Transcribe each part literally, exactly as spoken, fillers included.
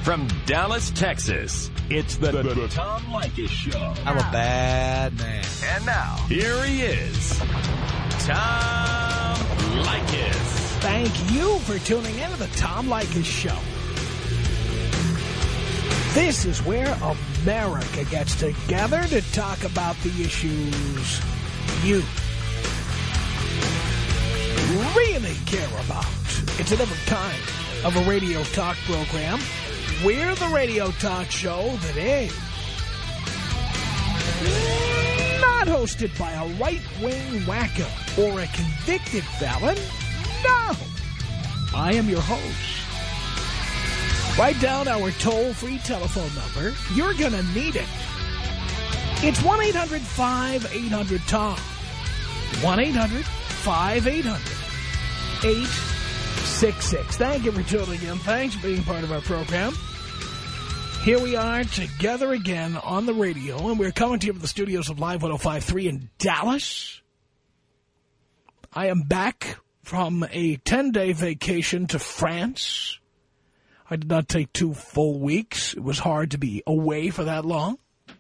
From Dallas, Texas, it's the, the, the Tom Leykis Show. I'm a bad man. And now, here he is, Tom Leykis. Thank you for tuning in to the Tom Leykis Show. This is where America gets together to talk about the issues you really care about. It's a different kind of a radio talk program. We're the radio talk show that is not hosted by a right-wing wacko or a convicted felon. No, I am your host. Write down our toll-free telephone number. You're going to need it. It's one eight hundred five eight hundred Tom. one eight hundred five eight hundred eight six six. Thank you for tuning in. Thanks for being part of our program. Here we are together again on the radio, and we're coming to you from the studios of Live one oh five point three in Dallas. I am back from a ten-day vacation to France. I did not take two full weeks. It was hard to be away for that long.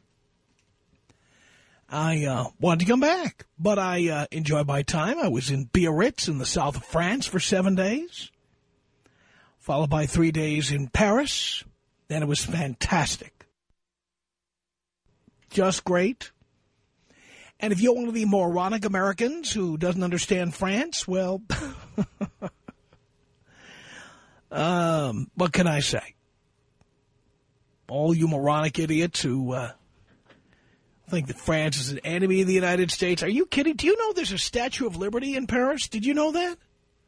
I uh, wanted to come back, but I uh, enjoyed my time. I was in Biarritz in the south of France for seven days, followed by three days in Paris. And it was fantastic. Just great. And if you're one of the moronic Americans who doesn't understand France, well, um, what can I say? All you moronic idiots who uh, think that France is an enemy of the United States. Are you kidding? Do you know there's a Statue of Liberty in Paris? Did you know that?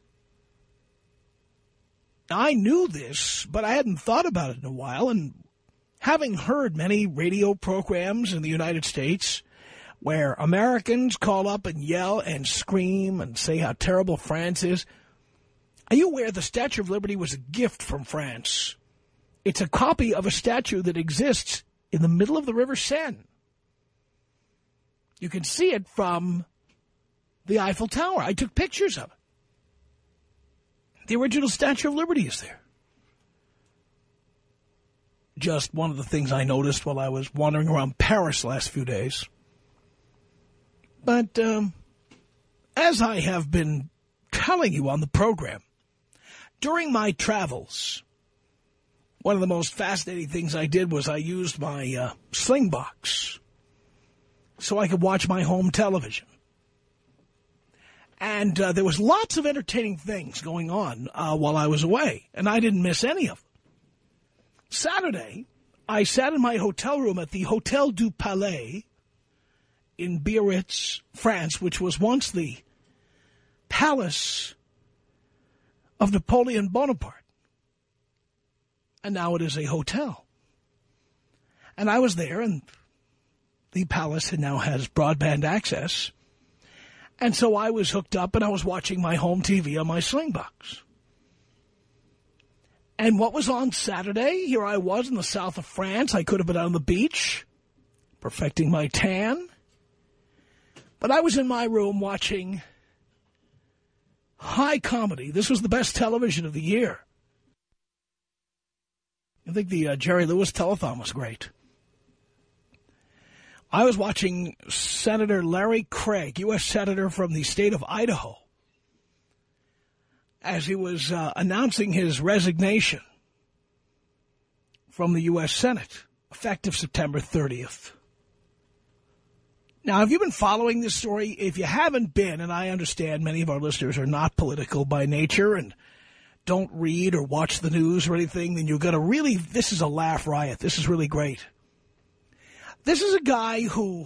I knew this, but I hadn't thought about it in a while, and having heard many radio programs in the United States where Americans call up and yell and scream and say how terrible France is, are you aware the Statue of Liberty was a gift from France? It's a copy of a statue that exists in the middle of the River Seine. You can see it from the Eiffel Tower. I took pictures of it. The original Statue of Liberty is there. Just one of the things I noticed while I was wandering around Paris the last few days. But um, as I have been telling you on the program, during my travels, one of the most fascinating things I did was I used my uh, Sling Box so I could watch my home television. And uh, there was lots of entertaining things going on uh, while I was away, and I didn't miss any of them. Saturday, I sat in my hotel room at the Hotel du Palais in Biarritz, France, which was once the palace of Napoleon Bonaparte. And now it is a hotel. And I was there, and the palace now has broadband access. And so I was hooked up, and I was watching my home T V on my Sling Box. And what was on Saturday? Here I was in the south of France. I could have been on the beach, perfecting my tan. But I was in my room watching high comedy. This was the best television of the year. I think the uh, Jerry Lewis telethon was great. I was watching Senator Larry Craig, U S Senator from the state of Idaho, as he was uh, announcing his resignation from the U S Senate, effective September thirtieth. Now, have you been following this story? If you haven't been, and I understand many of our listeners are not political by nature and don't read or watch the news or anything, then you're going to really, this is a laugh riot. This is really great. This is a guy who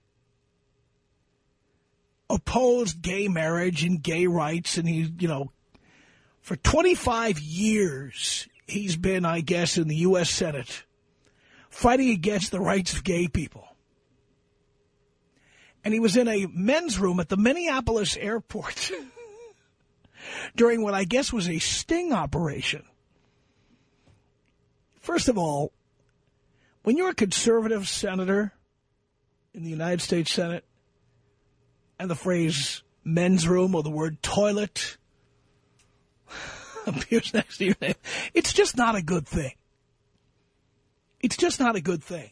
opposed gay marriage and gay rights, and he, you know, for twenty-five years, he's been, I guess, in the U S Senate fighting against the rights of gay people. And he was in a men's room at the Minneapolis airport during what I guess was a sting operation. First of all, when you're a conservative senator in the United States Senate and the phrase men's room or the word toilet appears next to your name, it's just not a good thing. It's just not a good thing.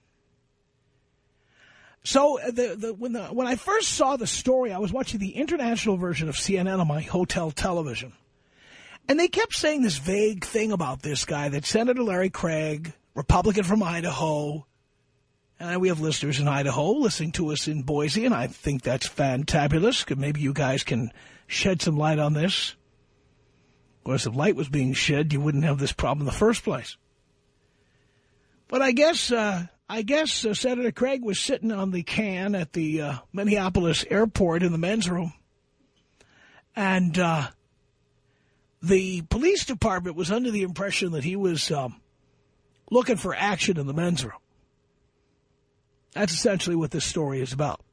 So the, the, when, the, when I first saw the story, I was watching the international version of C N N on my hotel television. And they kept saying this vague thing about this guy, that Senator Larry Craig, Republican from Idaho, and we have listeners in Idaho listening to us in Boise, and I think that's fantabulous. Maybe you guys can shed some light on this. Of course, if light was being shed, you wouldn't have this problem in the first place. But I guess uh, I guess uh, Senator Craig was sitting on the can at the uh, Minneapolis airport in the men's room, and uh, the police department was under the impression that he was um, looking for action in the men's room. That's essentially what this story is about.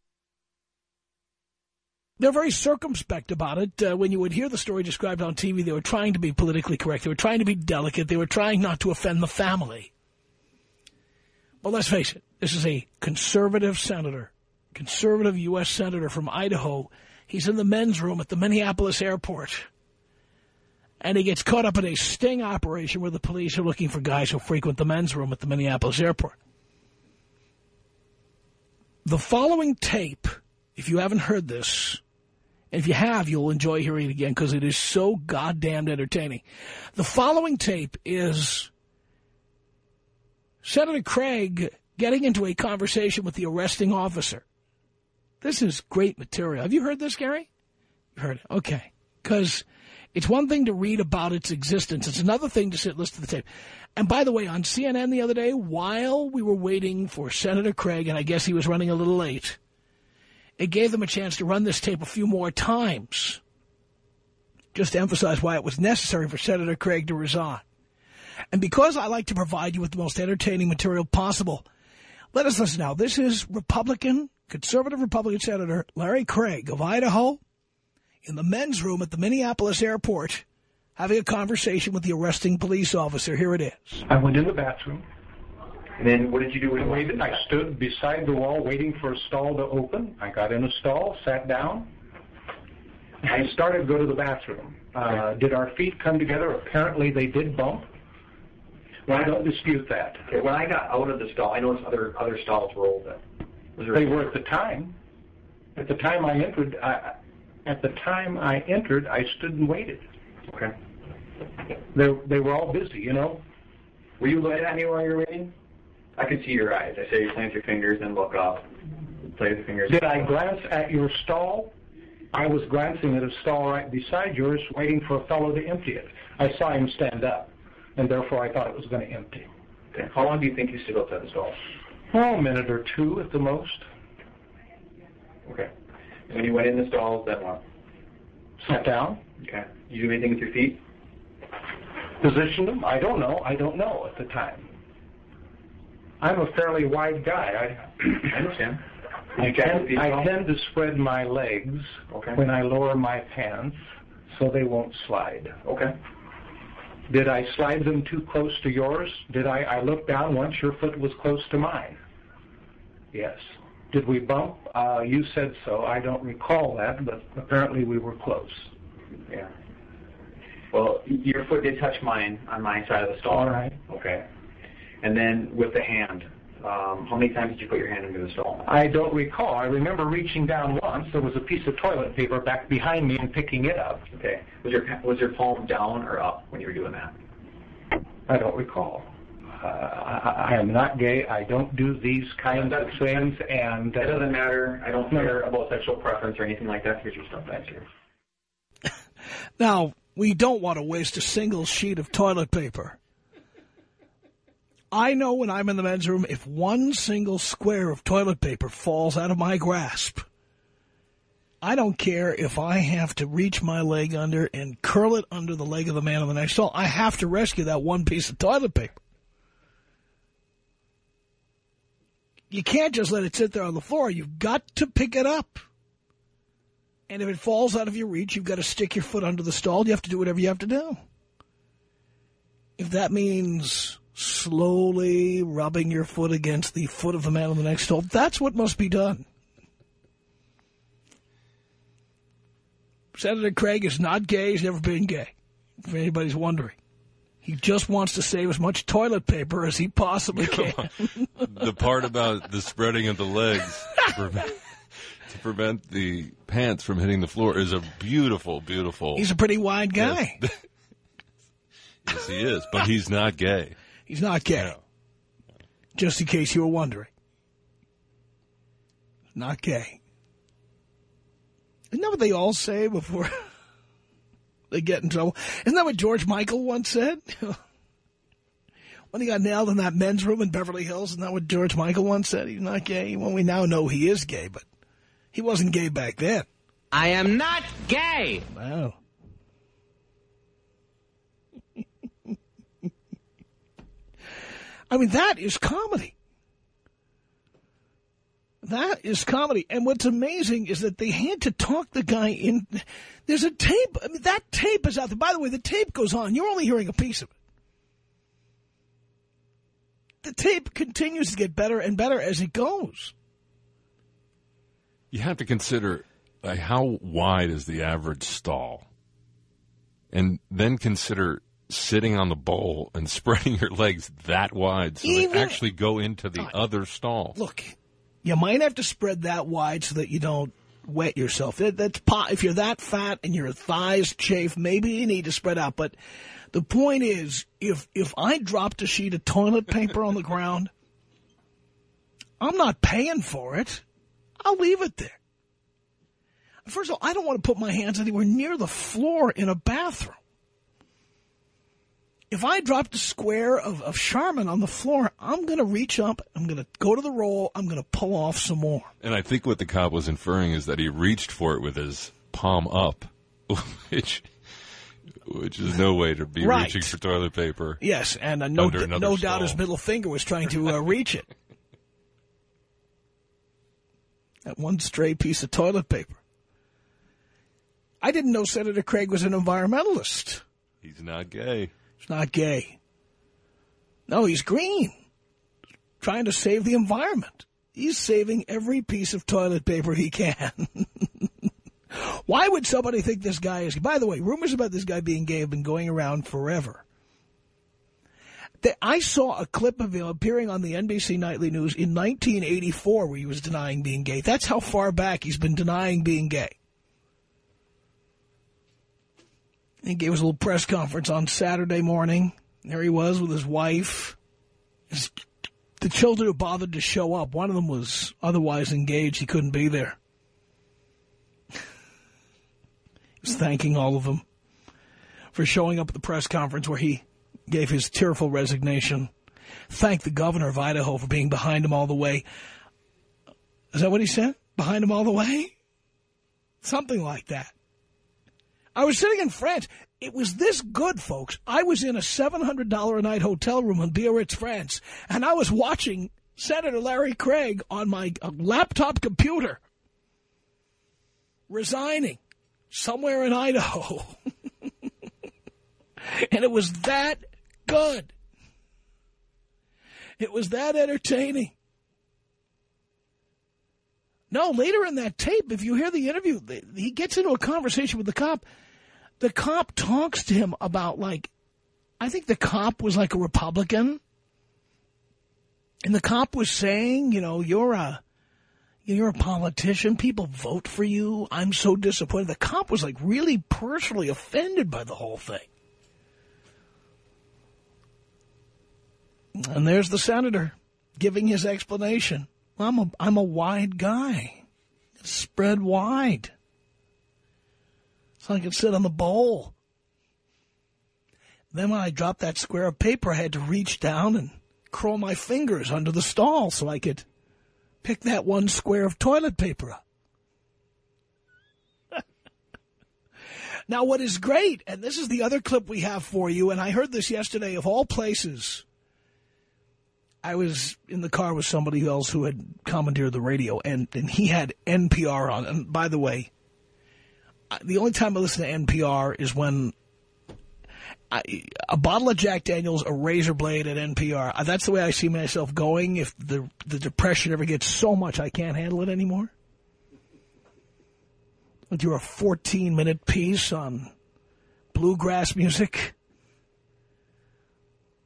They're very circumspect about it. Uh, when you would hear the story described on T V, they were trying to be politically correct. They were trying to be delicate. They were trying not to offend the family. But let's face it, this is a conservative senator, conservative U S senator from Idaho. He's in the men's room at the Minneapolis airport. And he gets caught up in a sting operation where the police are looking for guys who frequent the men's room at the Minneapolis airport. The following tape, if you haven't heard this, and if you have, you'll enjoy hearing it again because it is so goddamn entertaining. The following tape is Senator Craig getting into a conversation with the arresting officer. This is great material. Have you heard this, Gary? You heard it. Okay. Because it's one thing to read about its existence. It's another thing to sit and listen to the tape. And by the way, on C N N the other day, while we were waiting for Senator Craig, and I guess he was running a little late, it gave them a chance to run this tape a few more times, just to emphasize why it was necessary for Senator Craig to resign. And because I like to provide you with the most entertaining material possible, let us listen now. This is Republican, conservative Republican Senator Larry Craig of Idaho in the men's room at the Minneapolis airport having a conversation with the arresting police officer. Here it is. I went in the bathroom. And then what did you do when I you waited. I stood beside the wall waiting for a stall to open. I got in a stall, sat down. I started to go to the bathroom. Uh, did our feet come together? Apparently they did bump. I don't dispute that. Okay, when I got out of the stall, I noticed other other stalls were open. Was there They were at the time. At the time I entered, I, at the time I entered, I stood and waited. Okay. They they were all busy, you know. Were you looking at me while you were waiting? I could see your eyes. I saw you plant your fingers and look up. Play with your fingers. Did I glance at your stall? I was glancing at a stall right beside yours, waiting for a fellow to empty it. I saw him stand up, and therefore I thought it was going to empty. Okay. How long do you think you stood outside the stall? Oh, a minute or two at the most. Okay. And when you went in the stalls, then what? Sat down. Okay. You do anything with your feet? Positioned them? I don't know. I don't know at the time. I'm a fairly wide guy. I, I understand. I, tend, I tend to spread my legs okay. when I lower my pants so they won't slide. Okay. Did I slide them too close to yours? Did I, I look down once your foot was close to mine? Yes. Did we bump? Uh, you said so. I don't recall that, but apparently we were close. Yeah. Well, your foot did touch mine on my side of the stall. All right. Okay. And then with the hand, um, how many times did you put your hand into the stall? I don't recall. I remember reaching down once. There was a piece of toilet paper back behind me and picking it up. Okay. Was your was your palm down or up when you were doing that? I don't recall. Uh, I, I am not gay. I don't do these kinds of things, and uh, it doesn't matter. I don't care about sexual preference or anything like that. Here's your stuff back here. Now, we don't want to waste a single sheet of toilet paper. I know when I'm in the men's room, if one single square of toilet paper falls out of my grasp, I don't care if I have to reach my leg under and curl it under the leg of the man on the next stall. I have to rescue that one piece of toilet paper. You can't just let it sit there on the floor. You've got to pick it up. And if it falls out of your reach, you've got to stick your foot under the stall. You have to do whatever you have to do. If that means slowly rubbing your foot against the foot of the man on the next stall, that's what must be done. Senator Craig is not gay. He's never been gay, if anybody's wondering. He just wants to save as much toilet paper as he possibly can. The part about the spreading of the legs to prevent, to prevent the pants from hitting the floor is a beautiful, beautiful... He's a pretty wide guy. Yes, yes he is, but he's not gay. He's not gay. No. Just in case you were wondering. Not gay. Isn't that what they all say before they get in trouble? Isn't that what George Michael once said? When he got nailed in that men's room in Beverly Hills, isn't that what George Michael once said? He's not gay. Well, we now know he is gay, but he wasn't gay back then. I am not gay. Wow. I mean, that is comedy. That is comedy. And what's amazing is that they had to talk the guy in. There's a tape. I mean, that tape is out there. By the way, the tape goes on. You're only hearing a piece of it. The tape continues to get better and better as it goes. You have to consider like, how wide is the average stall? And then consider sitting on the bowl and spreading your legs that wide so Even, they actually go into the uh, other stall. Look, you might have to spread that wide so that you don't wet yourself. That, that's If you're that fat and your thighs chafe, maybe you need to spread out. But the point is, if if I dropped a sheet of toilet paper on the ground, I'm not paying for it. I'll leave it there. First of all, I don't want to put my hands anywhere near the floor in a bathroom. If I dropped a square of, of Charmin on the floor, I'm going to reach up, I'm going to go to the roll, I'm going to pull off some more. And I think what the cop was inferring is that he reached for it with his palm up, which which is no way to be right. reaching for toilet paper. Yes, and uh, no, d- no doubt his middle finger was trying to uh, reach it. That one stray piece of toilet paper. I didn't know Senator Craig was an environmentalist. He's not gay. He's not gay. No, he's green. Trying to save the environment. He's saving every piece of toilet paper he can. Why would somebody think this guy is... By the way, rumors about this guy being gay have been going around forever. I saw a clip of him appearing on the N B C Nightly News in nineteen eighty-four where he was denying being gay. That's how far back he's been denying being gay. He gave us a little press conference on Saturday morning. There he was with his wife. His, the children who bothered to show up, one of them was otherwise engaged. He couldn't be there. He was thanking all of them for showing up at the press conference where he gave his tearful resignation. Thanked the governor of Idaho for being behind him all the way. Is that what he said? Behind him all the way? Something like that. I was sitting in France. It was this good, folks. I was in a seven hundred dollars a night hotel room in Biarritz, France, and I was watching Senator Larry Craig on my uh, laptop computer resigning somewhere in Idaho. And it was that good. It was that entertaining. No, later in that tape, if you hear the interview, he gets into a conversation with the cop. The cop talks to him about, like, I think the cop was like a Republican. And the cop was saying, you know, you're a, you're a politician. People vote for you. I'm so disappointed. The cop was, like, really personally offended by the whole thing. And there's the senator giving his explanation. Well, I'm a, I'm a wide guy. Spread wide. So I could sit on the bowl. Then when I dropped that square of paper, I had to reach down and curl my fingers under the stall so I could pick that one square of toilet paper up. Now, what is great, and this is the other clip we have for you, and I heard this yesterday of all places. I was in the car with somebody else who had commandeered the radio, and, and he had N P R on. And by the way, the only time I listen to N P R is when I, a bottle of Jack Daniels, a razor blade at N P R. That's the way I see myself going if the, the depression ever gets so much I can't handle it anymore. Like you're a fourteen-minute piece on bluegrass music.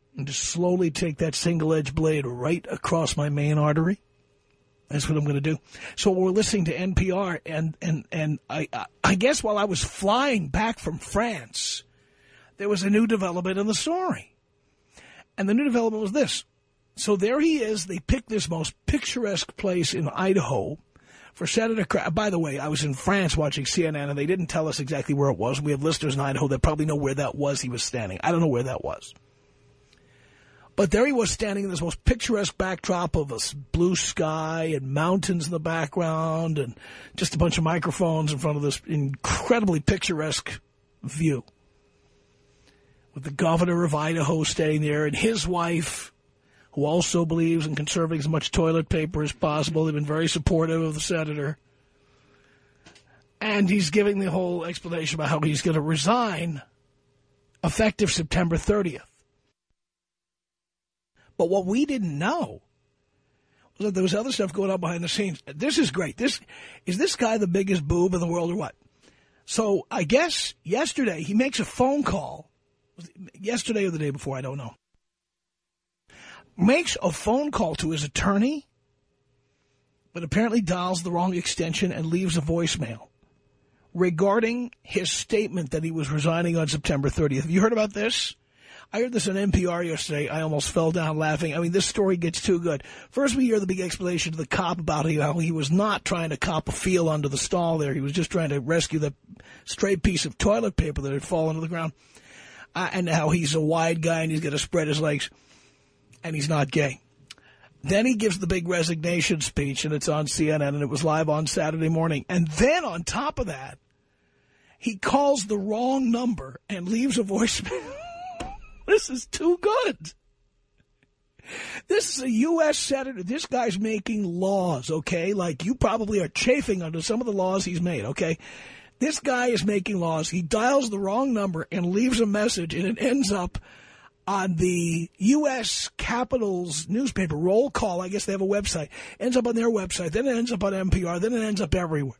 And just slowly take that single-edged blade right across my main artery. That's what I'm going to do. So we're listening to N P R, and and and I I guess while I was flying back from France, there was a new development in the story. And the new development was this. So there he is. They picked this most picturesque place in Idaho for Senator Craig. By the way, I was in France watching C N N, and they didn't tell us exactly where it was. We have listeners in Idaho that probably know where that was he was standing. I don't know where that was. But there he was standing in this most picturesque backdrop of a blue sky and mountains in the background and just a bunch of microphones in front of this incredibly picturesque view. With the governor of Idaho standing there and his wife, who also believes in conserving as much toilet paper as possible. They've been very supportive of the senator. And he's giving the whole explanation about how he's going to resign effective September thirtieth. But what we didn't know was that there was other stuff going on behind the scenes. This is great. This is this guy the biggest boob in the world or what? So I guess yesterday he makes a phone call. Yesterday or the day before, I don't know. Makes a phone call to his attorney, but apparently dials the wrong extension and leaves a voicemail regarding his statement that he was resigning on September thirtieth. Have you heard about this? I heard this on N P R yesterday. I almost fell down laughing. I mean, this story gets too good. First, we hear the big explanation to the cop about how he was not trying to cop a feel under the stall there. He was just trying to rescue the stray piece of toilet paper that had fallen to the ground. Uh, and how he's a wide guy and he's going to spread his legs. And he's not gay. Then he gives the big resignation speech, and it's on C N N, and it was live on Saturday morning. And then on top of that, he calls the wrong number and leaves a voicemail. This is too good. This is a U S senator. This guy's making laws, okay? Like, you probably are chafing under some of the laws he's made, okay? This guy is making laws. He dials the wrong number and leaves a message, and it ends up on the U S Capitol's newspaper, Roll Call. I guess they have a website. Ends up on their website. Then it ends up on N P R. Then it ends up everywhere.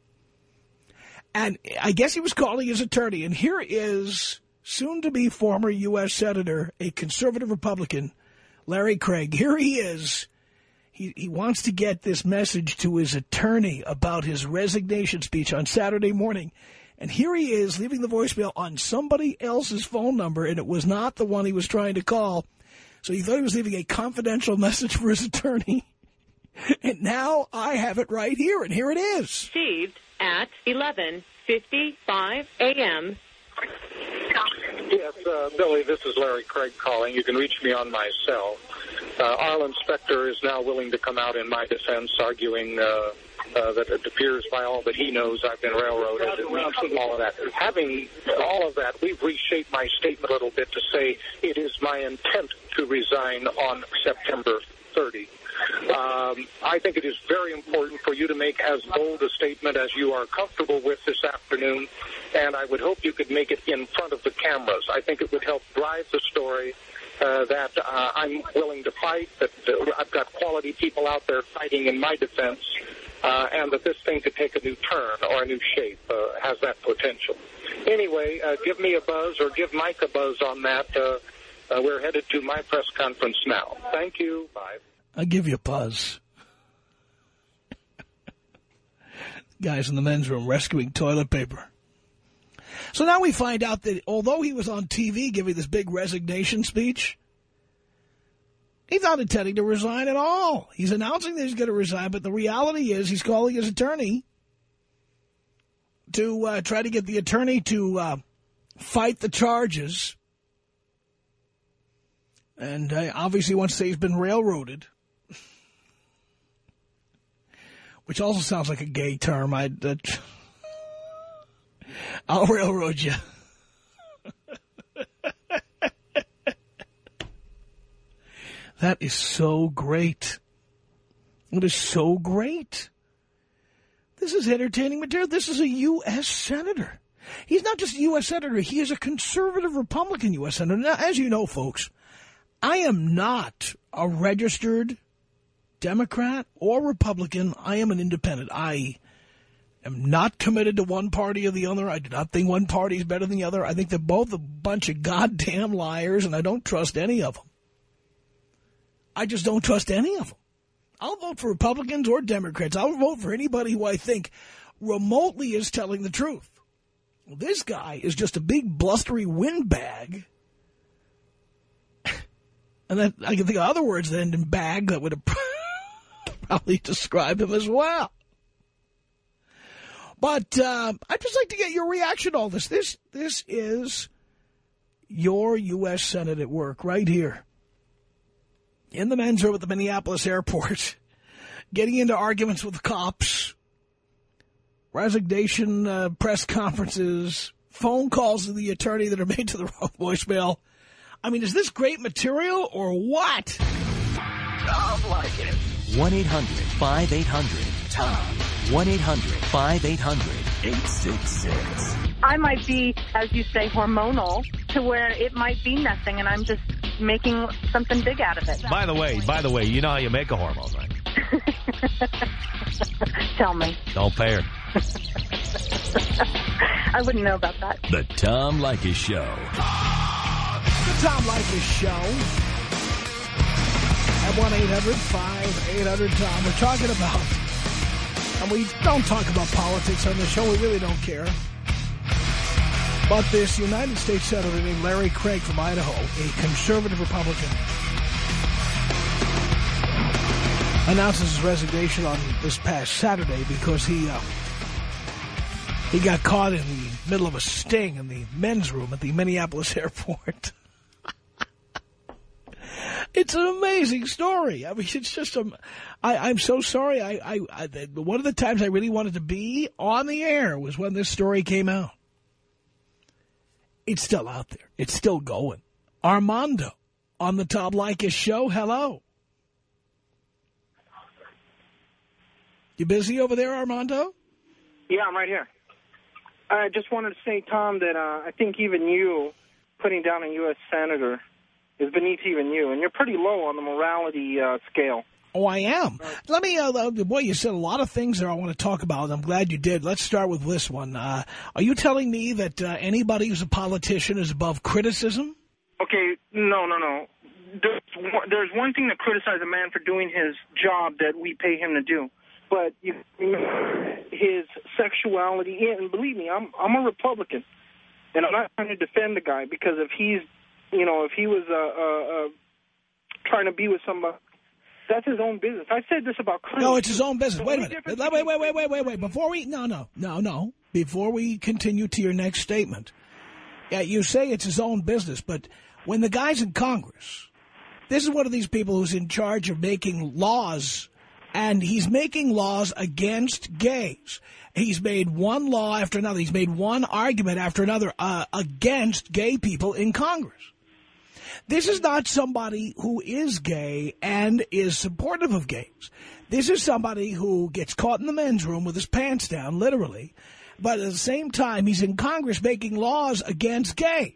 And I guess he was calling his attorney. And here is soon-to-be former U S Senator, a conservative Republican, Larry Craig. Here he is. He, he wants to get this message to his attorney about his resignation speech on Saturday morning. And here he is leaving the voicemail on somebody else's phone number, and it was not the one he was trying to call. So he thought he was leaving a confidential message for his attorney. And now I have it right here, and here it is. Received at eleven fifty-five a.m. Yes, uh, Billy, this is Larry Craig calling. You can reach me on my cell. Uh, Arlen Specter is now willing to come out in my defense, arguing uh, uh, that it appears by all that he knows I've been railroaded and all of that. Having all of that, we've reshaped my statement a little bit to say it is my intent to resign on September thirtieth. Um, I think it is very important for you to make as bold a statement as you are comfortable with this afternoon, and I would hope you could make it in front of the cameras. I think it would help drive the story uh, that uh, I'm willing to fight, that uh, I've got quality people out there fighting in my defense, uh, and that this thing could take a new turn or a new shape, uh, has that potential. Anyway, uh, give me a buzz or give Mike a buzz on that. Uh, uh, we're headed to my press conference now. Thank you. Bye. I'll give you a buzz. Guys in the men's room rescuing toilet paper. So now we find out that although he was on T V giving this big resignation speech, he's not intending to resign at all. He's announcing that he's going to resign, but the reality is he's calling his attorney to uh, try to get the attorney to uh, fight the charges. And uh, obviously wants to say he's been railroaded. Which also sounds like a gay term. I'd, uh, I'll railroad you. That is so great. It is so great. This is entertaining material. This is a U S senator. He's not just a U S senator. He is a conservative Republican U S senator. Now, as you know, folks, I am not a registered Democrat or Republican. I am an independent. I am not committed to one party or the other. I do not think one party is better than the other. I think they're both a bunch of goddamn liars, and I don't trust any of them. I just don't trust any of them. I'll vote for Republicans or Democrats. I'll vote for anybody who I think remotely is telling the truth. Well, this guy is just a big blustery windbag. And then I can think of other words that end in bag that would have probably described him as well. But uh, I'd just like to get your reaction to all this. This, this is your U S Senate at work right here. In the men's room at the Minneapolis airport, getting into arguments with cops, resignation uh, press conferences, phone calls to the attorney that are made to the wrong voicemail. I mean, is this great material or what? Tom Leykis. one eight hundred five eight hundred Tom. one eight hundred five eight hundred eight six six. I might be, as you say, hormonal to where it might be nothing, and I'm just making something big out of it. By the way, by the way, you know how you make a hormone, right? Tell me. Don't pay her. I wouldn't know about that. The Tom Leykis Show. The Tom Leykis Show. At one eight hundred five eight hundred Tom. We're talking about, and we don't talk about politics on the show. We really don't care. But this United States Senator named Larry Craig from Idaho, a conservative Republican, announces his resignation on this past Saturday because he uh, he got caught in the middle of a sting in the men's room at the Minneapolis airport. It's an amazing story. I mean, it's just a. I, I'm so sorry. I, I, I one of the times I really wanted to be on the air was when this story came out. It's still out there. It's still going. Armando on the Tom Leykis Show. Hello. You busy over there, Armando? Yeah, I'm right here. I just wanted to say, Tom, that uh, I think even you putting down a U S senator is beneath even you, and you're pretty low on the morality uh, scale. Oh, I am. Let me, uh, boy, you said a lot of things there I want to talk about, and I'm glad you did. Let's start with this one. Uh, are you telling me that uh, anybody who's a politician is above criticism? Okay, no, no, no. There's one, there's one thing to criticize a man for doing his job that we pay him to do. But you, his sexuality, and believe me, I'm I'm a Republican, and I'm not trying to defend the guy, because if he's, you know, if he was uh, uh, uh, trying to be with somebody, that's his own business. I said this about Clinton. No, it's his own business. Wait a minute. Wait, wait, wait, wait, wait, wait, wait. Before we, no, no, no, no. Before we continue to your next statement, yeah, you say it's his own business, but when the guy's in Congress, this is one of these people who's in charge of making laws, and he's making laws against gays. He's made one law after another. He's made one argument after another uh, against gay people in Congress. This is not somebody who is gay and is supportive of gays. This is somebody who gets caught in the men's room with his pants down, literally, but at the same time, he's in Congress making laws against gays.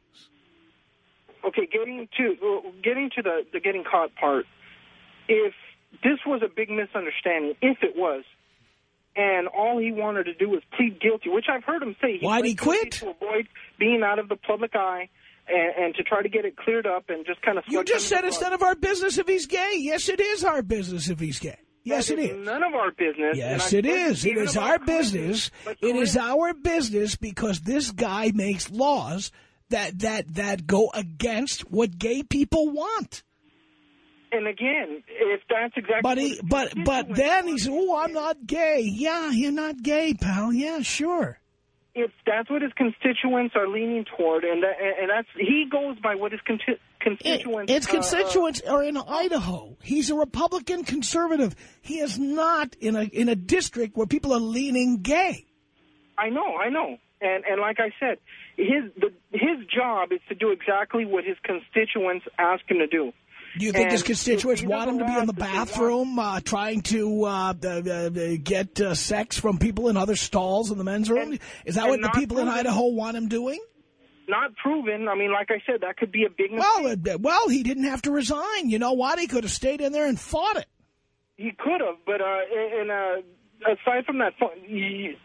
Okay, getting to getting to the, the getting caught part, if this was a big misunderstanding, if it was, and all he wanted to do was plead guilty, which I've heard him say. Why'd he quit? To avoid being out of the public eye and, and to try to get it cleared up and just kind of... You just said it's none of our business if he's gay. Yes, it is our business if he's gay. Yes, it is. None of our business. Yes, it is. It is our business. It is our business because this guy makes laws that that that go against what gay people want. And again, if that's exactly... But he, but but then he said, "Oh, I'm not gay." Yeah, you're not gay, pal. Yeah, sure. If that's what his constituents are leaning toward, and that, and that's he goes by what his con constituents. It, its constituents uh, are in Idaho. He's a Republican conservative. He is not in a in a district where people are leaning gay. I know, I know, and and like I said, his the, his job is to do exactly what his constituents ask him to do. Do you think and his constituents want him to be in the bathroom uh, trying to uh, uh, get uh, sex from people in other stalls in the men's room? And, Is that what the people proven. in Idaho want him doing? Not proven. I mean, like I said, that could be a big mistake. Well, uh, well, he didn't have to resign. You know what? He could have stayed in there and fought it. He could have, but uh, and uh, aside from that,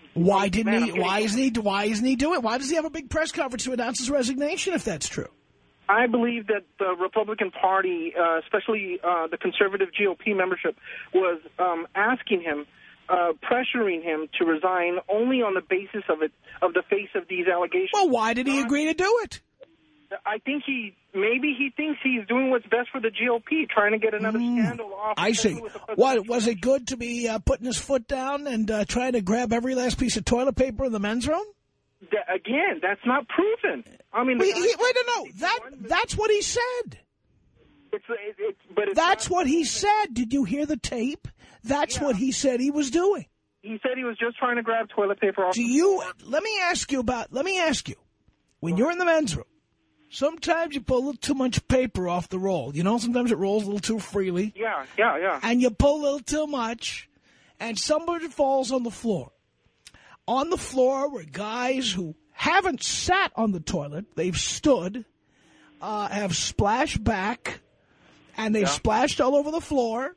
Why didn't Man, he? Why isn't he? Why isn't he doing it? Why does he have a big press conference to announce his resignation if that's true? I believe that the Republican Party, uh, especially uh, the conservative G O P membership, was um, asking him, uh, pressuring him to resign only on the basis of it, of the face of these allegations. Well, why did he agree to do it? I think he, maybe he thinks he's doing what's best for the G O P, trying to get another mm, scandal off. I see. What, was it good to be uh, putting his foot down and uh, trying to grab every last piece of toilet paper in the men's room? That, again, that's not proven. I mean, wait, he, wait, no, no, that, that's what he said. It's, it, it, but it's that's not, what he said. Did you hear the tape? That's yeah. what he said he was doing. He said he was just trying to grab toilet paper off Do the you, floor. let me ask you about, let me ask you, when you're in the men's room, sometimes you pull a little too much paper off the roll. You know, sometimes it rolls a little too freely. Yeah, yeah, yeah. And you pull a little too much, and somebody falls on the floor. On the floor were guys who haven't sat on the toilet. They've stood, uh, have splashed back, and they've yeah. splashed all over the floor.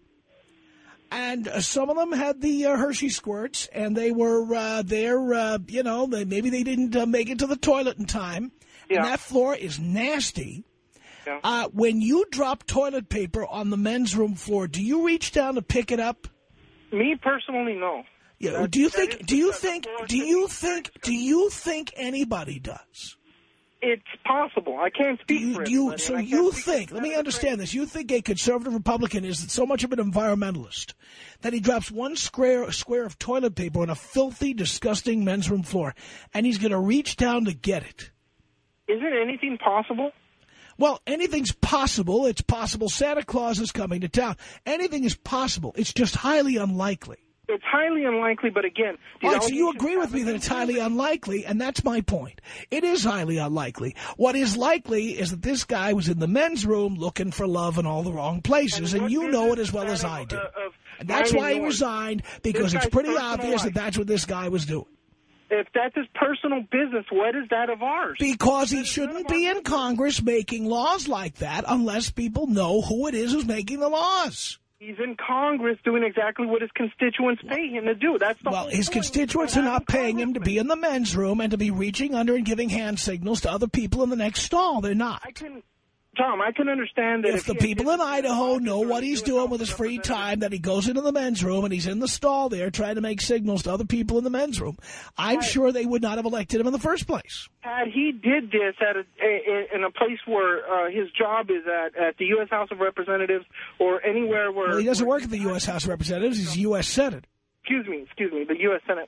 And uh, some of them had the uh, Hershey squirts, and they were uh, there, uh, you know, they, maybe they didn't uh, make it to the toilet in time. Yeah. And that floor is nasty. Yeah. Uh, when you drop toilet paper on the men's room floor, do you reach down to pick it up? Me personally, no. Yeah. That, do you think? Do you think? Do you think? Do you think anybody does? It's possible. I can't speak you, for you, it. So you think? Let me understand this. You think a conservative Republican is so much of an environmentalist that he drops one square square of toilet paper on a filthy, disgusting men's room floor, and he's going to reach down to get it? Isn't anything possible? Well, anything's possible. It's possible Santa Claus is coming to town. Anything is possible. It's just highly unlikely. It's highly unlikely, but again... All right, so you agree with me that it's highly unlikely, and that's my point. It is highly unlikely. What is likely is that this guy was in the men's room looking for love in all the wrong places, and, and you know it as well as I do. Of, of and that's why he resigned, because it's pretty obvious life. that that's what this guy was doing. If that's his personal business, what is that of ours? Because he shouldn't be in Congress making laws like that unless people know who it is who's making the laws. He's in Congress doing exactly what his constituents pay him to do. That's the well, whole his point. constituents are not paying him to be in the men's room and to be reaching under and giving hand signals to other people in the next stall. They're not. I can, Tom, I can understand that if, if the people in Idaho know what he's doing with his free time, that he goes into the men's room and he's in the stall there trying to make signals to other people in the men's room, I'm right. sure they would not have elected him in the first place. Had he did this at a, a, in a place where uh, his job is at, at the U S House of Representatives or anywhere where... Well, he doesn't where, work at the U S House of Representatives. He's a U S Senator. Excuse me, excuse me, the U S Senate.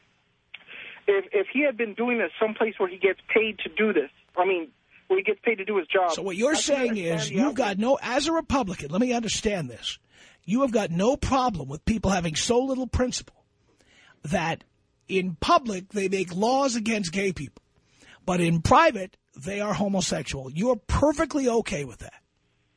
If, if he had been doing this someplace where he gets paid to do this, I mean... where he gets paid to do his job. So what you're saying is you've got no, as a Republican, let me understand this, you have got no problem with people having so little principle that in public they make laws against gay people, but in private they are homosexual. You're perfectly okay with that.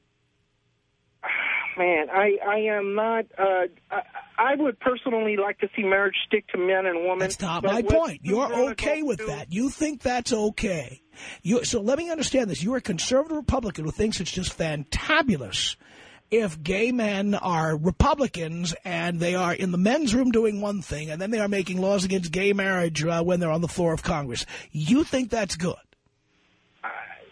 Man, I, I am not, uh, I, I would personally like to see marriage stick to men and women. That's not my point. You're okay with that. You think that's okay. You, so let me understand this. You're a conservative Republican who thinks it's just fantabulous if gay men are Republicans and they are in the men's room doing one thing and then they are making laws against gay marriage uh, when they're on the floor of Congress. You think that's good? I,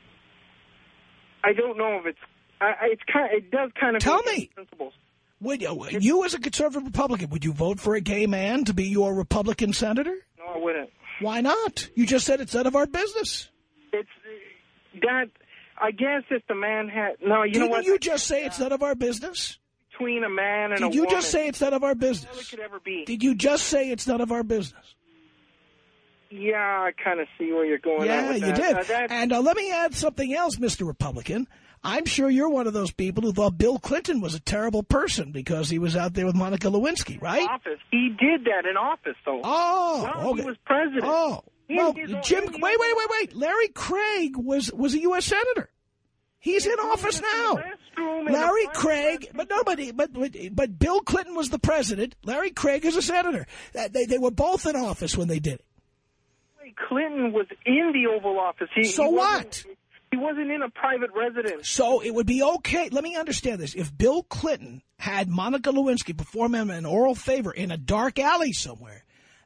I don't know if it's, I, it's kind of, it does kind of... Tell me. Principles. Would you, you as a conservative Republican, would you vote for a gay man to be your Republican senator? No, I wouldn't. Why not? You just said it's none of our business. It's that, I guess if the man had, no, you Didn't know what? you just say it's none of our business? Between a man and Did a woman. Did you just say it's none of our business? How it could ever be. Did you just say it's none of our business? Yeah, I kind of see where you're going. Yeah, with you that. did. Uh, that, and uh, let me add something else, Mister Republican. I'm sure you're one of those people who thought Bill Clinton was a terrible person because he was out there with Monica Lewinsky, right? Office. He did that in office, though. Oh, Well, okay. he was president. Oh, He well, his own, Jim, wait, wait, wait, wait. Larry Craig was, was a U S Senator. He's he in office now. Larry Craig, but nobody, but, but but Bill Clinton was the president. Larry Craig is a senator. They, they were both in office when they did it. Clinton was in the Oval Office. He, so he what? He wasn't in a private residence. So it would be okay. Let me understand this. If Bill Clinton had Monica Lewinsky perform him an oral favor in a dark alley somewhere,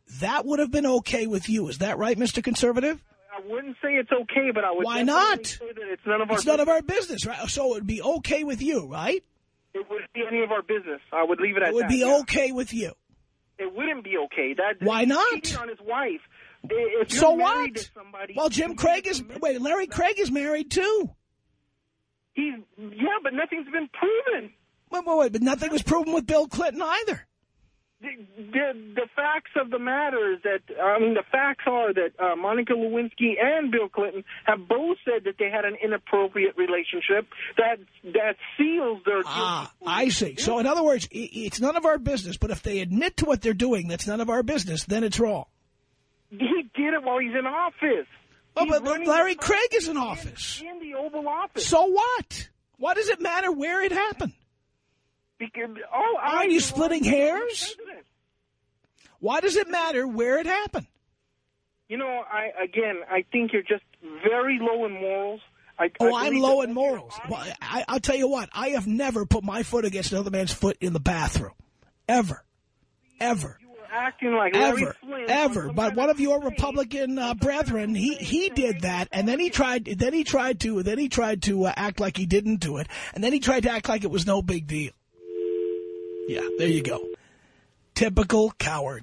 that would have been okay with you. Is that right, Mister Conservative? I wouldn't say it's okay, but I would Why not? say that it's none of our It's none of our business, right? So it would be okay with you, right? It wouldn't be any of our business. I would leave it at that. It would be yeah. okay with you. It wouldn't be okay. That Why not? Cheating on his wife. If you're So married what? to somebody, Well, Jim Craig is, wait, Larry Craig is married too. He's, yeah, but nothing's been proven. Wait, wait, wait, but nothing was proven with Bill Clinton either. The, the, the facts of the matter is that, I mean, the facts are that uh, Monica Lewinsky and Bill Clinton have both said that they had an inappropriate relationship. That that seals their... Ah, I see. So, in other words, it's none of our business, but if they admit to what they're doing, that's none of our business, then it's wrong. He did it while he's in office. Oh, but Larry Craig is in office. In the Oval Office. So what? Why does it matter where it happened? Because, oh, Are you splitting hairs? Why does it matter where it happened? You know, I again, I think you're just very low in morals. I, oh, I I'm low in morals. Well, I, I'll tell you what. I have never put my foot against another man's foot in the bathroom. Ever. Ever. You were acting like Larry Ever. Flynn Ever. But one of your Republican uh, brethren, he, he did that, and then he tried then he tried to then he tried to uh, act like he didn't do it, and then he tried to act like it was no big deal. Yeah, there you go. Typical coward.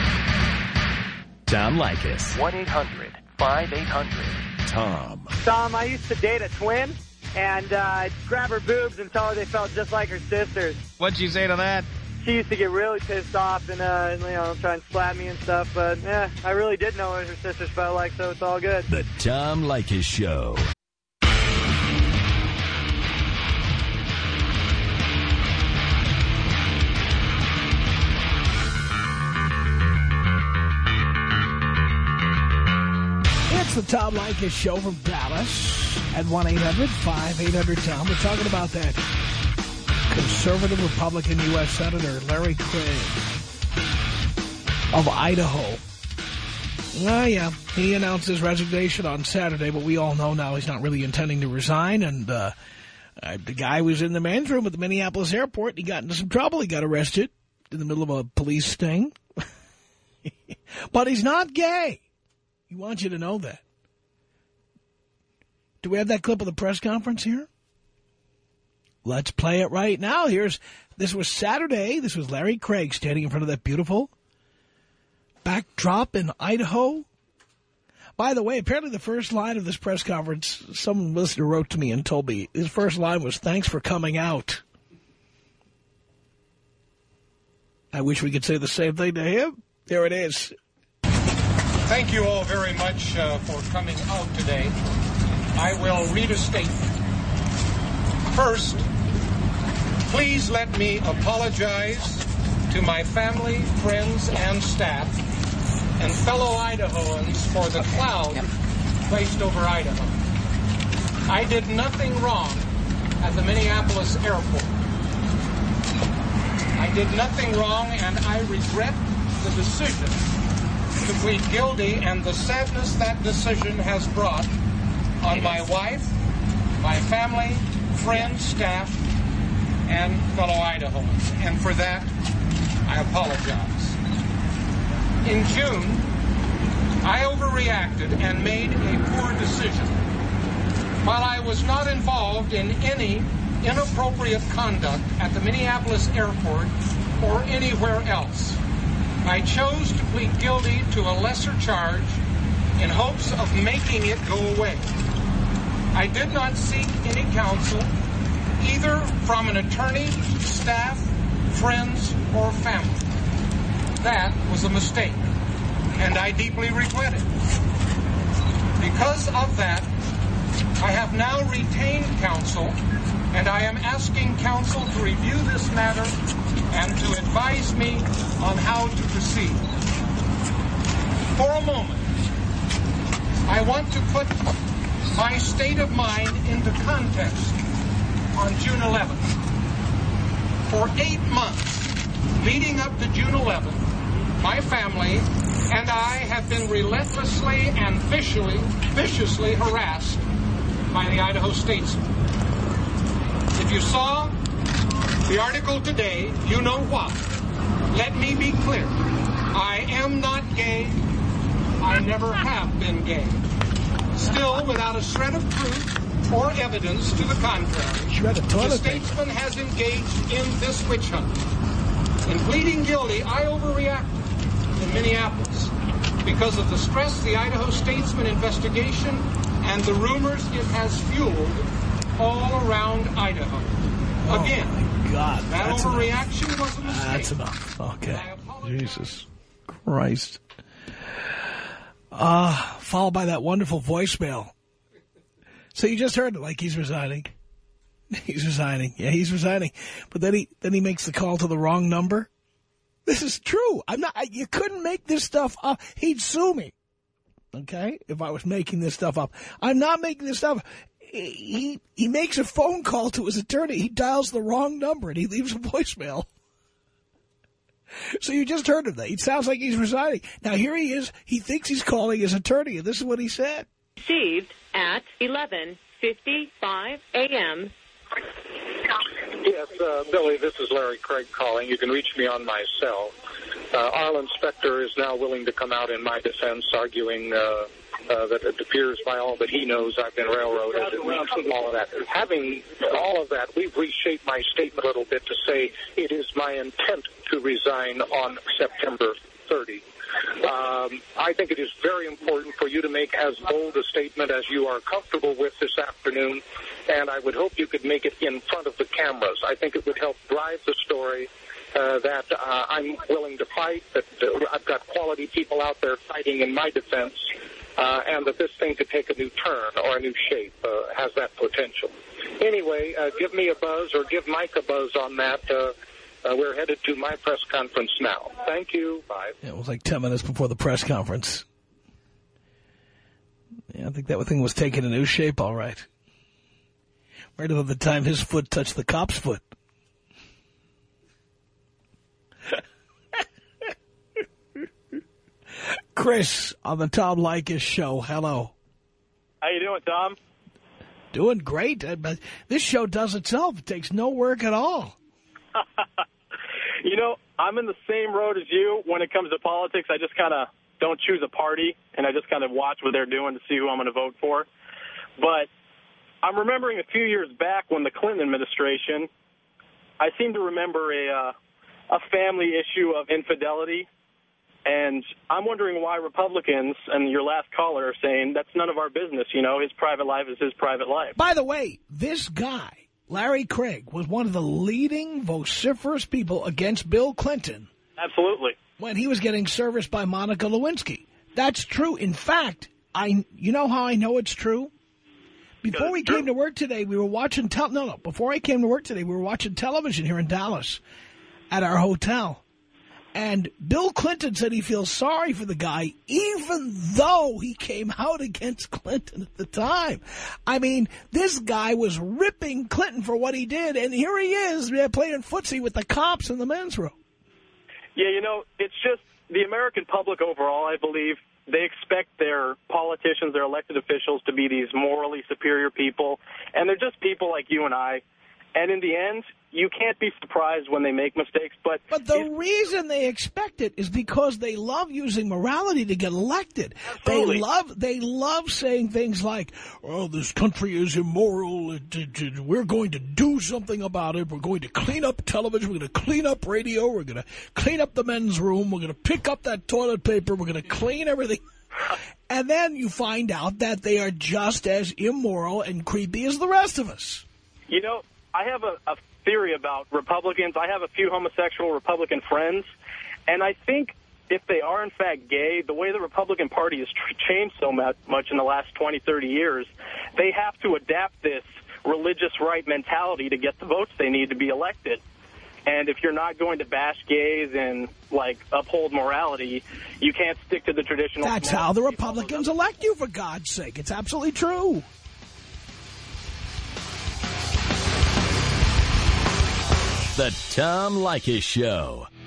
Tom Leykis. one eight hundred five eight hundred Tom. Tom, I used to date a twin, and uh, I'd grab her boobs and tell her they felt just like her sisters. What'd you say to that? She used to get really pissed off and, uh, you know, try and slap me and stuff. But, yeah, I really did know what her sisters felt like, so it's all good. The Tom Leykis Show. It's the Tom Leykis Show from Dallas at one eight hundred five eight hundred Tom. We're talking about that conservative Republican U S Senator Larry Craig of Idaho. Oh, yeah, he announced his resignation on Saturday, but we all know now he's not really intending to resign. And uh, uh, the guy was in the men's room at the Minneapolis airport. He got into some trouble. He got arrested in the middle of a police sting. But he's not gay. He wants you to know that. Do we have that clip of the press conference here? Let's play it right now. Here's, this was Saturday. This was Larry Craig standing in front of that beautiful backdrop in Idaho. By the way, apparently the first line of this press conference, some listener wrote to me and told me his first line was, "Thanks for coming out." I wish we could say the same thing to him. There it is. Thank you all very much uh, for coming out today. I will read a statement. First, please let me apologize to my family, friends, and staff, and fellow Idahoans for the cloud placed over Idaho. I did nothing wrong at the Minneapolis airport. I did nothing wrong, and I regret the decision to plead guilty and the sadness that decision has brought on my wife, my family, friends, staff, and fellow Idahoans. And for that, I apologize. In June, I overreacted and made a poor decision. While I was not involved in any inappropriate conduct at the Minneapolis airport or anywhere else, I chose to plead guilty to a lesser charge in hopes of making it go away. I did not seek any counsel, either from an attorney, staff, friends, or family. That was a mistake, and I deeply regret it. Because of that, I have now retained counsel, and I am asking counsel to review this matter and to advise me on how to proceed. For a moment, I want to put my state of mind into context on June eleventh. For eight months leading up to June eleventh, my family and I have been relentlessly and viciously, viciously harassed by the Idaho Statesman. If you saw the article today, you know what. Let me be clear. I am not gay. I never have been gay. Still, without a shred of truth or evidence to the contrary, Shred of toilet the paper. statesman has engaged in this witch hunt. In pleading guilty, I overreacted in Minneapolis because of the stress the Idaho Statesman investigation and the rumors it has fueled all around Idaho. Again, oh my God, that that's overreaction enough. was a mistake. That's enough. Okay. Jesus Christ. Ah, uh, followed by that wonderful voicemail. So you just heard it, like he's resigning. He's resigning. Yeah, he's resigning. But then he then he makes the call to the wrong number. This is true. I'm not. I, you couldn't make this stuff up. He'd sue me. Okay, if I was making this stuff up, I'm not making this stuff. He he makes a phone call to his attorney. He dials the wrong number and he leaves a voicemail. So you just heard of that. It sounds like he's resigning. Now here he is. He thinks he's calling his attorney, and this is what he said. Received at eleven fifty-five a.m. Yes, uh, Billy, this is Larry Craig calling. You can reach me on my cell. Uh, Arlen Specter is now willing to come out in my defense, arguing uh, uh, that it appears by all that he knows I've been railroaded and all of that. Having all of that, we've reshaped my statement a little bit to say it is my intent to resign on September thirtieth. Um, I think it is very important for you to make as bold a statement as you are comfortable with this afternoon, and I would hope you could make it in front of the cameras. I think it would help drive the story uh, that uh, I'm willing to fight, that uh, I've got quality people out there fighting in my defense, uh, and that this thing could take a new turn or a new shape, uh, has that potential. Anyway, uh, give me a buzz or give Mike a buzz on that. Uh, Uh, we're headed to my press conference now. Thank you. Bye. Yeah, it was like ten minutes before the press conference. Yeah, I think that thing was taking a new shape, all right. Right about the time his foot touched the cop's foot. Chris on the Tom Leykis show. Hello. How you doing, Tom? Doing great. But this show does itself. It takes no work at all. You know, I'm in the same road as you when it comes to politics. I just kind of don't choose a party, and I just kind of watch what they're doing to see who I'm going to vote for. But I'm remembering a few years back when the Clinton administration, I seem to remember a, uh, a family issue of infidelity. And I'm wondering why Republicans and your last caller are saying that's none of our business. You know, his private life is his private life. By the way, this guy, Larry Craig, was one of the leading vociferous people against Bill Clinton. Absolutely. When he was getting serviced by Monica Lewinsky. That's true. In fact, I you know how I know it's true? Before we came to work today, we were watching... Tel no, no. Before I came to work today, we were watching television here in Dallas at our hotel. And Bill Clinton said he feels sorry for the guy, even though he came out against Clinton at the time. I mean, this guy was ripping Clinton for what he did, and here he is playing footsie with the cops in the men's room. Yeah, you know, it's just the American public overall, I believe, they expect their politicians, their elected officials to be these morally superior people, and they're just people like you and I. And in the end, you can't be surprised when they make mistakes. But but the reason they expect it is because they love using morality to get elected. Absolutely. They love they love saying things like, "Oh, this country is immoral. It, it, it, we're going to do something about it. We're going to clean up television. We're going to clean up radio. We're going to clean up the men's room. We're going to pick up that toilet paper. We're going to clean everything." And then you find out that they are just as immoral and creepy as the rest of us. You know, I have a, a theory about Republicans. I have a few homosexual Republican friends, and I think if they are in fact gay, the way the Republican Party has changed so much in the last twenty, thirty years, they have to adapt this religious right mentality to get the votes they need to be elected. And if you're not going to bash gays and, like, uphold morality, you can't stick to the traditional... That's how the Republicans elect you, for God's sake. It's absolutely true. The Tom Leykis Show.